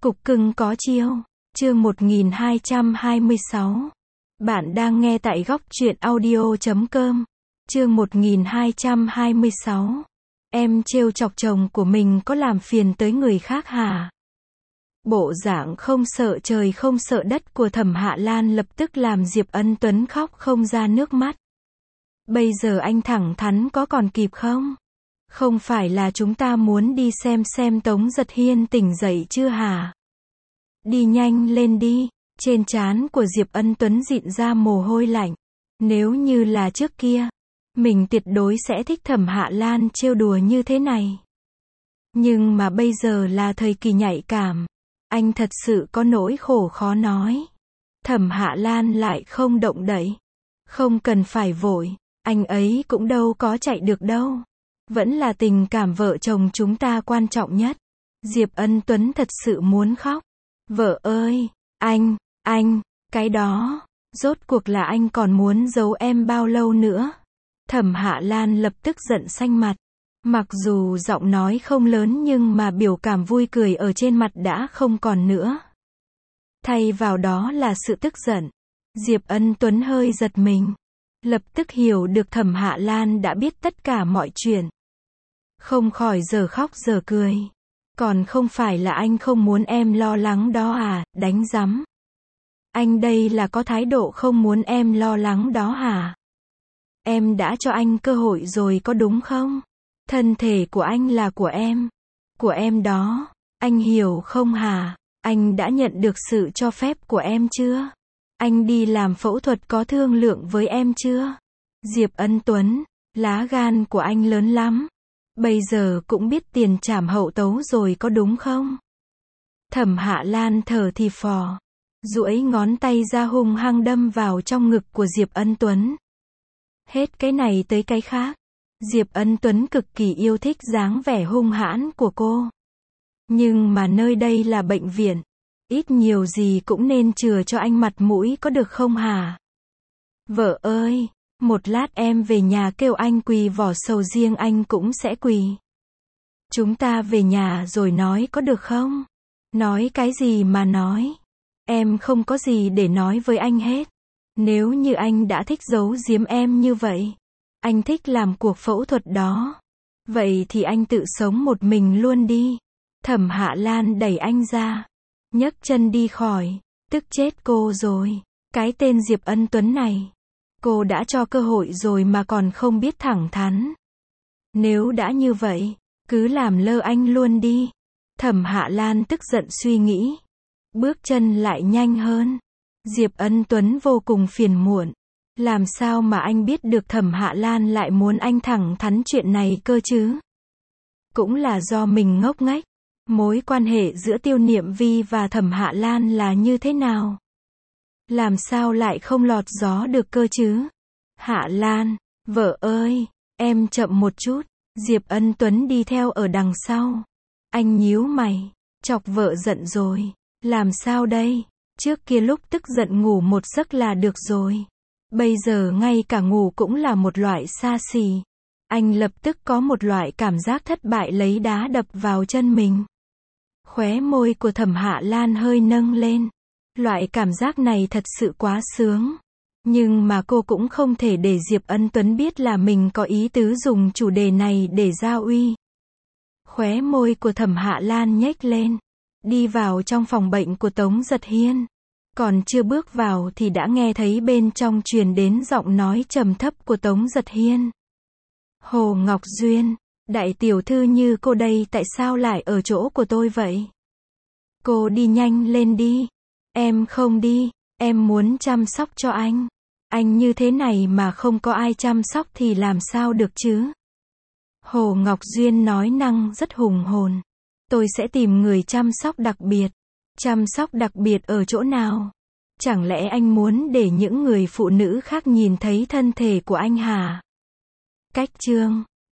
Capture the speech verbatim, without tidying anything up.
Cục cưng có chiêu. Chương một nghìn hai trăm hai mươi sáu. Bạn đang nghe tại góc truyện audio chấm com. Chương một nghìn hai trăm hai mươi sáu. Em trêu chọc chồng của mình có làm phiền tới người khác hả? Bộ dạng không sợ trời không sợ đất của Thẩm Hạ Lan lập tức làm Diệp Ân Tuấn khóc không ra nước mắt. Bây giờ anh thẳng thắn có còn kịp không? Không phải là chúng ta muốn đi xem xem Tống Giật Hiên tỉnh dậy chưa hả? Đi nhanh lên đi. Trên trán của Diệp Ân Tuấn dịn ra mồ hôi lạnh. Nếu như là trước kia, mình tuyệt đối sẽ thích Thẩm Hạ Lan trêu đùa như thế này. Nhưng mà bây giờ là thời kỳ nhạy cảm. Anh thật sự có nỗi khổ khó nói. Thẩm Hạ Lan lại không động đậy. Không cần phải vội, anh ấy cũng đâu có chạy được đâu. Vẫn là tình cảm vợ chồng chúng ta quan trọng nhất. Diệp Ân Tuấn thật sự muốn khóc. Vợ ơi, anh, anh, cái đó, rốt cuộc là anh còn muốn giấu em bao lâu nữa? Thẩm Hạ Lan lập tức giận xanh mặt. Mặc dù giọng nói không lớn nhưng mà biểu cảm vui cười ở trên mặt đã không còn nữa. Thay vào đó là sự tức giận. Diệp Ân Tuấn hơi giật mình. Lập tức hiểu được Thẩm Hạ Lan đã biết tất cả mọi chuyện. Không khỏi giờ khóc giờ cười. Còn không phải là anh không muốn em lo lắng đó à, đánh rắm. Anh đây là có thái độ không muốn em lo lắng đó hả? Em đã cho anh cơ hội rồi có đúng không? Thân thể của anh là của em. Của em đó. Anh hiểu không hả? Anh đã nhận được sự cho phép của em chưa? Anh đi làm phẫu thuật có thương lượng với em chưa? Diệp Ân Tuấn, lá gan của anh lớn lắm. Bây giờ cũng biết tiền trảm hậu tấu rồi có đúng không? Thẩm Hạ Lan thở thì phò. Duỗi ngón tay ra hung hăng đâm vào trong ngực của Diệp Ân Tuấn. Hết cái này tới cái khác. Diệp Ân Tuấn cực kỳ yêu thích dáng vẻ hung hãn của cô. Nhưng mà nơi đây là bệnh viện. Ít nhiều gì cũng nên chừa cho anh mặt mũi có được không hả? Vợ ơi, một lát em về nhà kêu anh quỳ vỏ sầu riêng anh cũng sẽ quỳ. Chúng ta về nhà rồi nói có được không? Nói cái gì mà nói? Em không có gì để nói với anh hết. Nếu như anh đã thích giấu giếm em như vậy, anh thích làm cuộc phẫu thuật đó, vậy thì anh tự sống một mình luôn đi. Thẩm Hạ Lan đẩy anh ra, nhấc chân đi khỏi, tức chết cô rồi. Cái tên Diệp Ân Tuấn này, cô đã cho cơ hội rồi mà còn không biết thẳng thắn. Nếu đã như vậy, cứ làm lơ anh luôn đi. Thẩm Hạ Lan tức giận suy nghĩ, bước chân lại nhanh hơn. Diệp Ân Tuấn vô cùng phiền muộn. Làm sao mà anh biết được Thẩm Hạ Lan lại muốn anh thẳng thắn chuyện này cơ chứ? Cũng là do mình ngốc nghếch. Mối quan hệ giữa Tiêu Niệm Vi và Thẩm Hạ Lan là như thế nào? Làm sao lại không lọt gió được cơ chứ? Hạ Lan, vợ ơi, em chậm một chút. Diệp Ân Tuấn đi theo ở đằng sau. Anh nhíu mày, chọc vợ giận rồi. Làm sao đây? Trước kia lúc tức giận ngủ một giấc là được rồi. Bây giờ ngay cả ngủ cũng là một loại xa xỉ. Anh lập tức có một loại cảm giác thất bại lấy đá đập vào chân mình. Khóe môi của Thẩm Hạ Lan hơi nâng lên. Loại cảm giác này thật sự quá sướng. Nhưng mà cô cũng không thể để Diệp Ân Tuấn biết là mình có ý tứ dùng chủ đề này để giao uy. Khóe môi của Thẩm Hạ Lan nhếch lên. Đi vào trong phòng bệnh của Tống Giật Hiên. Còn chưa bước vào thì đã nghe thấy bên trong truyền đến giọng nói trầm thấp của Tống Giật Hiên. Hồ Ngọc Duyên, đại tiểu thư như cô đây tại sao lại ở chỗ của tôi vậy? Cô đi nhanh lên đi. Em không đi, em muốn chăm sóc cho anh. Anh như thế này mà không có ai chăm sóc thì làm sao được chứ? Hồ Ngọc Duyên nói năng rất hùng hồn. Tôi sẽ tìm người chăm sóc đặc biệt. Chăm sóc đặc biệt ở chỗ nào? Chẳng lẽ anh muốn để những người phụ nữ khác nhìn thấy thân thể của anh hả? Cách chương